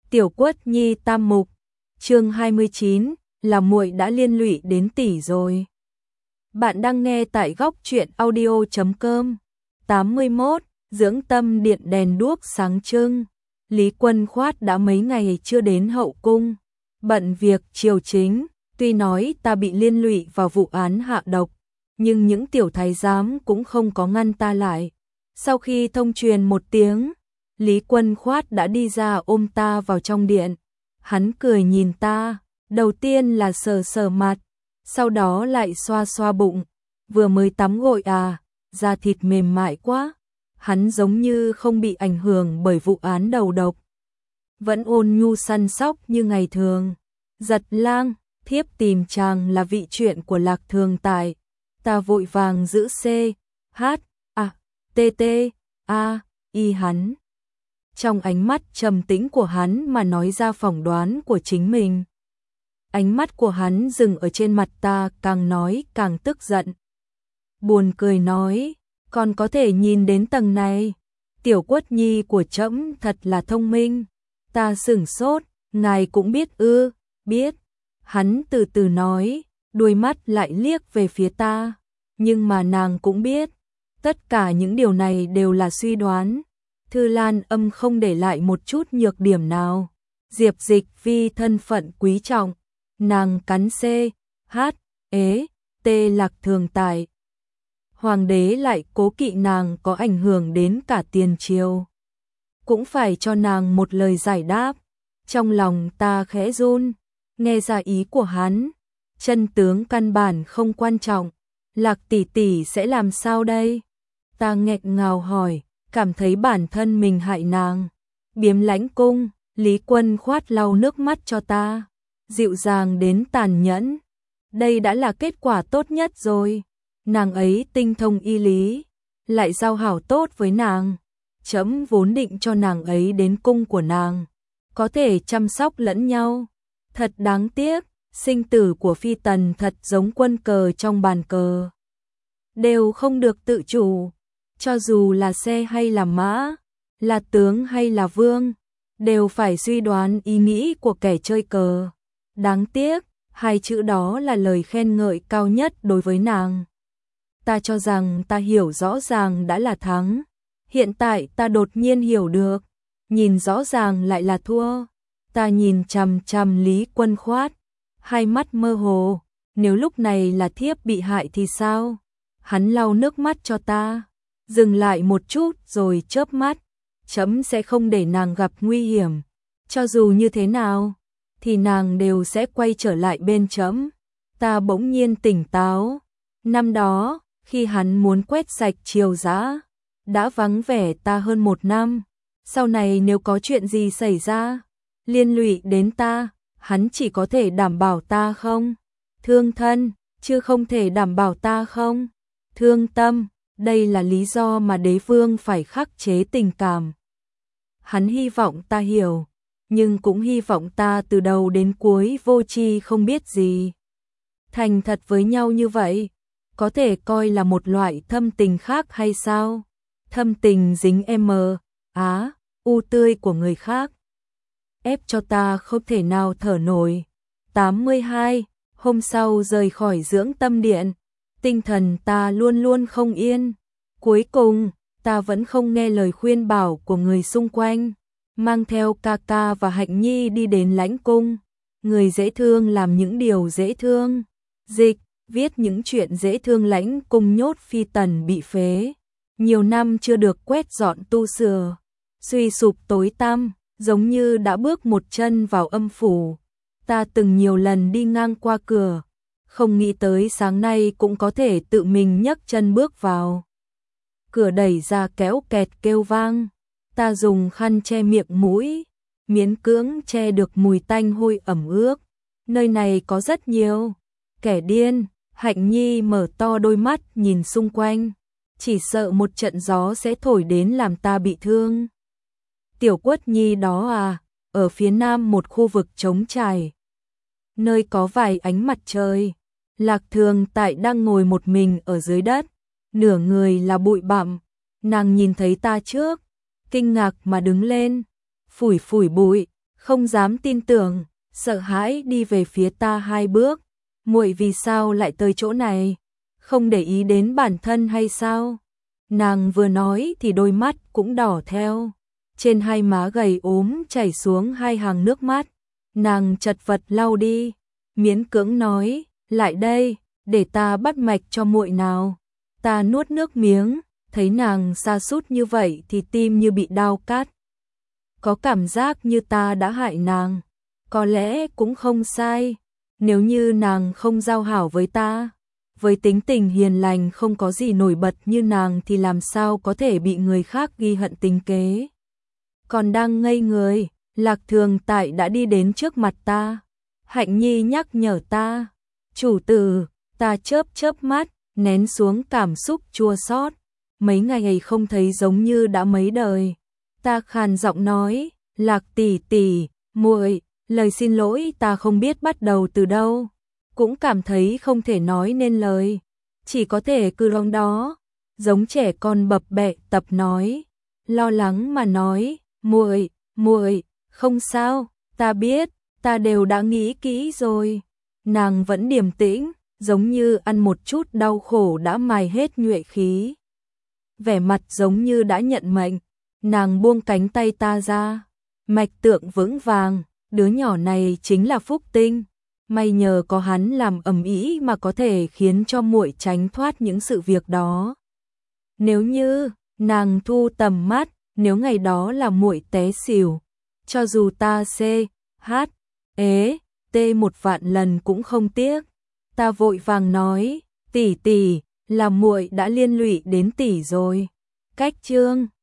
Tiểu Quất Nhi tam mục, chương 29, là muội đã liên lụy đến tỷ rồi. Bạn đang nghe tại góc truyện audio.com. 81, dưỡng tâm điện đèn đuốc sáng trưng. Lý Quân Khoát đã mấy ngày chưa đến hậu cung, bận việc triều chính, tuy nói ta bị liên lụy vào vụ án hạ độc, nhưng những tiểu thái giám cũng không có ngăn ta lại. Sau khi thông truyền một tiếng, Lý Quân Khoát đã đi ra ôm ta vào trong điện. Hắn cười nhìn ta, đầu tiên là sờ sờ mặt, sau đó lại xoa xoa bụng. Vừa mới tắm gội à, da thịt mềm mại quá. Hắn giống như không bị ảnh hưởng bởi vụ án đầu độc, vẫn ôn nhu săn sóc như ngày thường. Giật Lang, thiếp tìm chàng là vị chuyện của Lạc Thường Tại. Ta vội vàng giữ C, H, A, T, T, A, Y hắn. Trong ánh mắt trầm tĩnh của hắn mà nói ra phỏng đoán của chính mình. Ánh mắt của hắn dừng ở trên mặt ta, càng nói càng tức giận. Buồn cười nói, còn có thể nhìn đến tầng này. Tiểu Quất Nhi của trẫm thật là thông minh. Ta sửng sốt, ngài cũng biết ư? Biết. Hắn từ từ nói, đuôi mắt lại liếc về phía ta. Nhưng mà nàng cũng biết, tất cả những điều này đều là suy đoán. Thư Lan Âm không để lại một chút nhược điểm nào. Diệp Dịch Vi thân phận quý trọng, nàng cắn C, H, T Lạc Thường Tại. Hoàng đế lại cố kỵ nàng có ảnh hưởng đến cả tiền triều, cũng phải cho nàng một lời giải đáp. Trong lòng ta khẽ run, nghe ra ý của hắn, chân tướng căn bản không quan trọng. Lạc tỷ tỷ sẽ làm sao đây? Ta nghẹn ngào hỏi, cảm thấy bản thân mình hại nàng. Biếm Lãnh Cung, Lý Quân Khoát lau nước mắt cho ta, dịu dàng đến tàn nhẫn. Đây đã là kết quả tốt nhất rồi. Nàng ấy tinh thông y lý, lại giao hảo tốt với nàng. Trẫm vốn định cho nàng ấy đến cung của nàng, có thể chăm sóc lẫn nhau. Thật đáng tiếc, sinh tử của phi tần thật giống quân cờ trong bàn cờ, đều không được tự chủ. Cho dù là xe hay là mã, là tướng hay là vương, đều phải suy đoán ý nghĩ của kẻ chơi cờ. Đáng tiếc, hai chữ đó là lời khen ngợi cao nhất đối với nàng. Ta cho rằng ta hiểu rõ ràng đã là thắng. Hiện tại ta đột nhiên hiểu được, nhìn rõ ràng lại là thua. Ta nhìn chằm chằm Lý Quân Khoát, hai mắt mơ hồ. Nếu lúc này là thiếp bị hại thì sao? Hắn lau nước mắt cho ta, dừng lại một chút rồi chớp mắt. Trẫm sẽ không để nàng gặp nguy hiểm. Cho dù như thế nào, thì nàng đều sẽ quay trở lại bên trẫm. Ta bỗng nhiên tỉnh táo. Năm đó, khi hắn muốn quét sạch Triều Dã, đã vắng vẻ ta hơn 1 năm. Sau này nếu có chuyện gì xảy ra, liên lụy đến ta, hắn chỉ có thể đảm bảo ta không thương thân, chứ không thể đảm bảo ta không thương tâm. Đây là lý do mà đế vương phải khắc chế tình cảm. Hắn hy vọng ta hiểu, nhưng cũng hy vọng ta từ đầu đến cuối vô tri không biết gì. Thành thật với nhau như vậy, có thể coi là một loại thâm tình khác hay sao? Thâm tình dính u tươi của người khác, ép cho ta không thể nào thở nổi. 82, hôm sau rời khỏi dưỡng tâm điện, tinh thần ta luôn luôn không yên. Cuối cùng, ta vẫn không nghe lời khuyên bảo của người xung quanh, mang theo ca ca và Hạnh Nhi đi đến Lãnh Cung. Người dễ thương làm những điều dễ thương, dịch viết những chuyện dễ thương. Lãnh Cung nhốt phi tần bị phế, nhiều năm chưa được quét dọn tu sửa, suy sụp tối tăm, giống như đã bước một chân vào âm phủ. Ta từng nhiều lần đi ngang qua cửa, không nghĩ tới sáng nay cũng có thể tự mình nhấc chân bước vào. Cửa đẩy ra kéo kẹt kêu vang, ta dùng khăn che miệng mũi, miễn cưỡng che được mùi tanh hôi ẩm ướt. Nơi này có rất nhiều kẻ điên. Hạnh Nhi mở to đôi mắt nhìn xung quanh, chỉ sợ một trận gió sẽ thổi đến làm ta bị thương. Tiểu Quất Nhi đó à, ở phía nam một khu vực trống trải, nơi có vài ánh mặt trời, Lạc Thường Tại đang ngồi một mình ở dưới đất, nửa người là bụi bặm. Nàng nhìn thấy ta trước, kinh ngạc mà đứng lên, phủi phủi bụi, không dám tin tưởng, sợ hãi đi về phía ta 2 bước. Muội vì sao lại tới chỗ này? Không để ý đến bản thân hay sao? Nàng vừa nói thì đôi mắt cũng đỏ theo. Trên hai má gầy ốm chảy xuống 2 hàng nước mắt. Nàng chật vật lau đi, miễn cưỡng nói, lại đây, để ta bắt mạch cho muội nào. Ta nuốt nước miếng, thấy nàng sa sút như vậy thì tim như bị đao cắt. Có cảm giác như ta đã hại nàng. Có lẽ cũng không sai, nếu như nàng không giao hảo với ta. Với tính tình hiền lành không có gì nổi bật như nàng thì làm sao có thể bị người khác ghi hận tính kế. Còn đang ngây người, Lạc Thường Tại đã đi đến trước mặt ta. Hạnh Nhi nhắc nhở ta. Chủ tử, ta chớp mắt, nén xuống cảm xúc chua xót. Mấy ngày không thấy giống như đã mấy đời. Ta khàn giọng nói, Lạc tỷ tỷ, muội, lời xin lỗi ta không biết bắt đầu từ đâu. Cũng cảm thấy không thể nói nên lời. Chỉ có thể cứ rong đó. Giống trẻ con bập bẹ tập nói. Lo lắng mà nói, muội, không sao, ta biết, ta đều đã nghĩ kỹ rồi. Nàng vẫn điềm tĩnh, giống như ăn một chút đau khổ đã mài hết nhuệ khí. Vẻ mặt giống như đã nhận mệnh, nàng buông cánh tay ta ra. Mạch tượng vững vàng, đứa nhỏ này chính là phúc tinh. May nhờ có hắn làm ầm ĩ mà có thể khiến cho muội tránh thoát những sự việc đó. Nếu như nàng thu tầm mắt, nếu ngày đó là muội té xỉu, cho dù ta t 1.000.000 lần cũng không tiếc. Ta vội vàng nói, tỷ tỷ, là muội đã liên lụy đến tỷ rồi. Cách chương